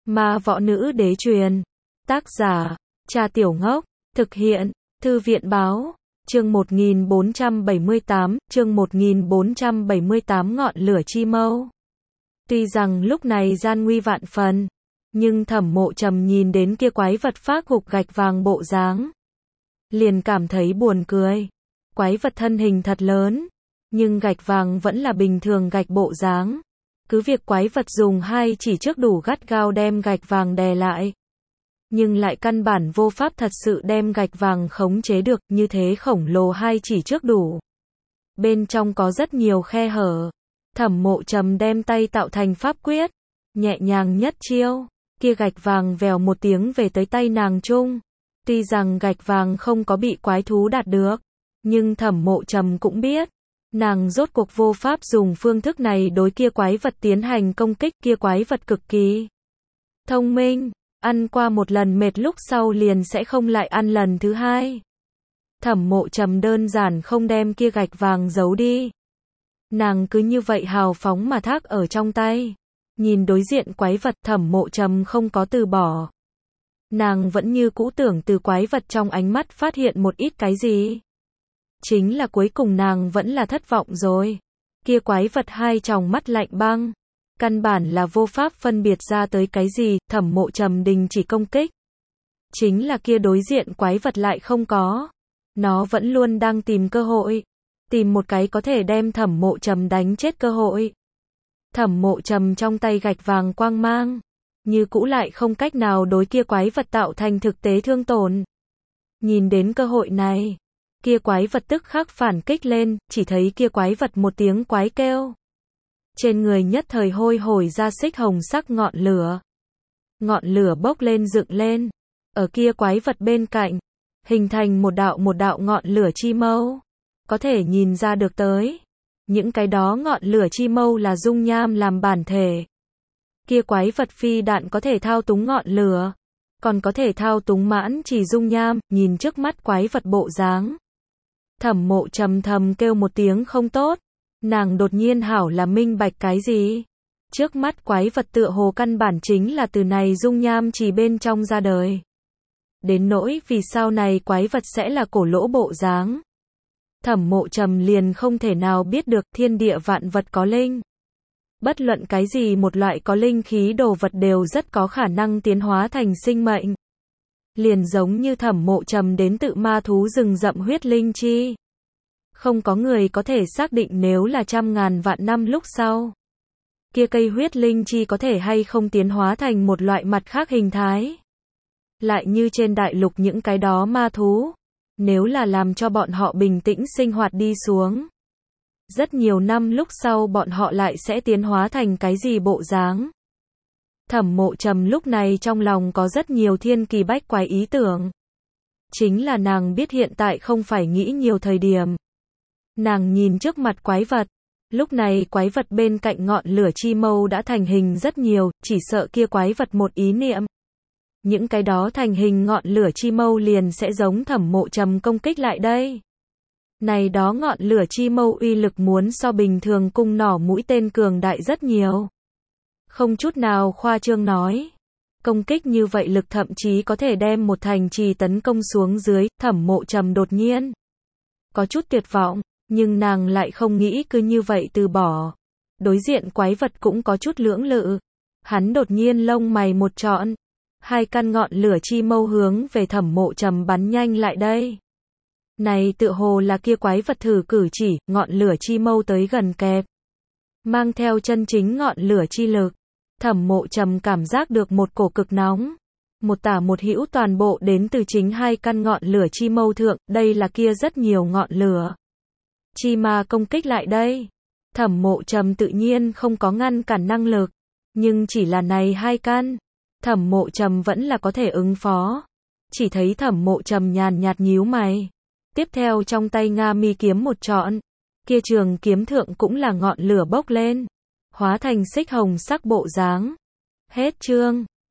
Ma võ nữ đế truyền. Tác giả, Cha Tiểu Ngốc. Thực hiện, Thư viện báo. Chương 1478, ngọn lửa chi mâu. Tuy rằng lúc này gian nguy vạn phần, nhưng Thẩm Mộ Trầm nhìn đến kia quái vật phác gục gạch vàng bộ dáng, liền cảm thấy buồn cười. Quái vật thân hình thật lớn, nhưng gạch vàng vẫn là bình thường gạch bộ dáng. Cứ việc quái vật dùng hai chỉ trước đủ gắt gao đem gạch vàng đè lại, nhưng lại căn bản vô pháp thật sự đem gạch vàng khống chế được, như thế khổng lồ hai chỉ trước đủ. Bên trong có rất nhiều khe hở. Thẩm Mộ Trầm đem tay tạo thành pháp quyết, nhẹ nhàng nhất chiêu, kia gạch vàng vèo một tiếng về tới tay nàng trung. Tuy rằng gạch vàng không có bị quái thú đạt được, nhưng Thẩm Mộ Trầm cũng biết, nàng rốt cuộc vô pháp dùng phương thức này đối kia quái vật tiến hành công kích. Kia quái vật cực kỳ thông minh, ăn qua một lần mệt lúc sau liền sẽ không lại ăn lần thứ hai. Thẩm Mộ Trầm đơn giản không đem kia gạch vàng giấu đi. Nàng cứ như vậy hào phóng mà thác ở trong tay. Nhìn đối diện quái vật, Thẩm Mộ Trầm không có từ bỏ. Nàng vẫn như cũ tưởng từ quái vật trong ánh mắt phát hiện một ít cái gì. Chính là cuối cùng nàng vẫn là thất vọng rồi. Kia quái vật hai tròng mắt lạnh băng, căn bản là vô pháp phân biệt ra tới cái gì. Thẩm Mộ Trầm đình chỉ công kích. Chính là kia đối diện quái vật lại không có. Nó vẫn luôn đang tìm cơ hội, tìm một cái có thể đem Thẩm Mộ Trầm đánh chết cơ hội. Thẩm Mộ Trầm trong tay gạch vàng quang mang, như cũ lại không cách nào đối kia quái vật tạo thành thực tế thương tổn. Nhìn đến cơ hội này, kia quái vật tức khắc phản kích lên, chỉ thấy kia quái vật một tiếng quái kêu. Trên người nhất thời hôi hổi ra xích hồng sắc ngọn lửa. Ngọn lửa bốc lên dựng lên, ở kia quái vật bên cạnh, hình thành một đạo ngọn lửa chi mâu. Có thể nhìn ra được tới, những cái đó ngọn lửa chi mâu là dung nham làm bản thể. Kia quái vật phi đạn có thể thao túng ngọn lửa, còn có thể thao túng mãn chỉ dung nham. Nhìn trước mắt quái vật bộ dáng, Thẩm Mộ Trầm thầm kêu một tiếng không tốt. Nàng đột nhiên hảo là minh bạch cái gì. Trước mắt quái vật tựa hồ căn bản chính là từ này dung nham chỉ bên trong ra đời. Đến nỗi vì sao này quái vật sẽ là cổ lỗ bộ dáng, Thẩm Mộ Trầm liền không thể nào biết được. Thiên địa vạn vật có linh. Bất luận cái gì một loại có linh khí đồ vật đều rất có khả năng tiến hóa thành sinh mệnh. Liền giống như Thẩm Mộ Trầm đến tự ma thú rừng rậm huyết linh chi. Không có người có thể xác định nếu là trăm ngàn vạn năm lúc sau, kia cây huyết linh chi có thể hay không tiến hóa thành một loại mặt khác hình thái. Lại như trên đại lục những cái đó ma thú, nếu là làm cho bọn họ bình tĩnh sinh hoạt đi xuống, rất nhiều năm lúc sau bọn họ lại sẽ tiến hóa thành cái gì bộ dáng. Thẩm Mộ Trầm lúc này trong lòng có rất nhiều thiên kỳ bách quái ý tưởng. Chính là nàng biết hiện tại không phải nghĩ nhiều thời điểm. Nàng nhìn trước mặt quái vật, lúc này quái vật bên cạnh ngọn lửa chi mâu đã thành hình rất nhiều, chỉ sợ kia quái vật một ý niệm, những cái đó thành hình ngọn lửa chi mâu liền sẽ giống Thẩm Mộ Trầm công kích lại đây. Này đó ngọn lửa chi mâu uy lực muốn so bình thường cung nỏ mũi tên cường đại rất nhiều. Không chút nào khoa trương nói. Công kích như vậy lực thậm chí có thể đem một thành trì tấn công xuống dưới. Thẩm Mộ Trầm đột nhiên có chút tuyệt vọng, nhưng nàng lại không nghĩ cứ như vậy từ bỏ. Đối diện quái vật cũng có chút lưỡng lự. Hắn đột nhiên lông mày một trọn, hai căn ngọn lửa chi mâu hướng về Thẩm Mộ Trầm bắn nhanh lại đây. Này tựa hồ là kia quái vật thử cử chỉ, ngọn lửa chi mâu tới gần kẹp, mang theo chân chính ngọn lửa chi lực. Thẩm Mộ Trầm cảm giác được một cổ cực nóng, một tả một hữu toàn bộ đến từ chính hai căn ngọn lửa chi mâu thượng. Đây là kia rất nhiều ngọn lửa chi ma công kích lại đây. Thẩm Mộ Trầm tự nhiên không có ngăn cản năng lực, nhưng chỉ là này hai căn, Thẩm Mộ Trầm vẫn là có thể ứng phó. Chỉ thấy Thẩm Mộ Trầm nhàn nhạt nhíu mày, tiếp theo trong tay Nga mi kiếm một trọn, kia trường kiếm thượng cũng là ngọn lửa bốc lên, hóa thành xích hồng sắc bộ dáng. Hết chương.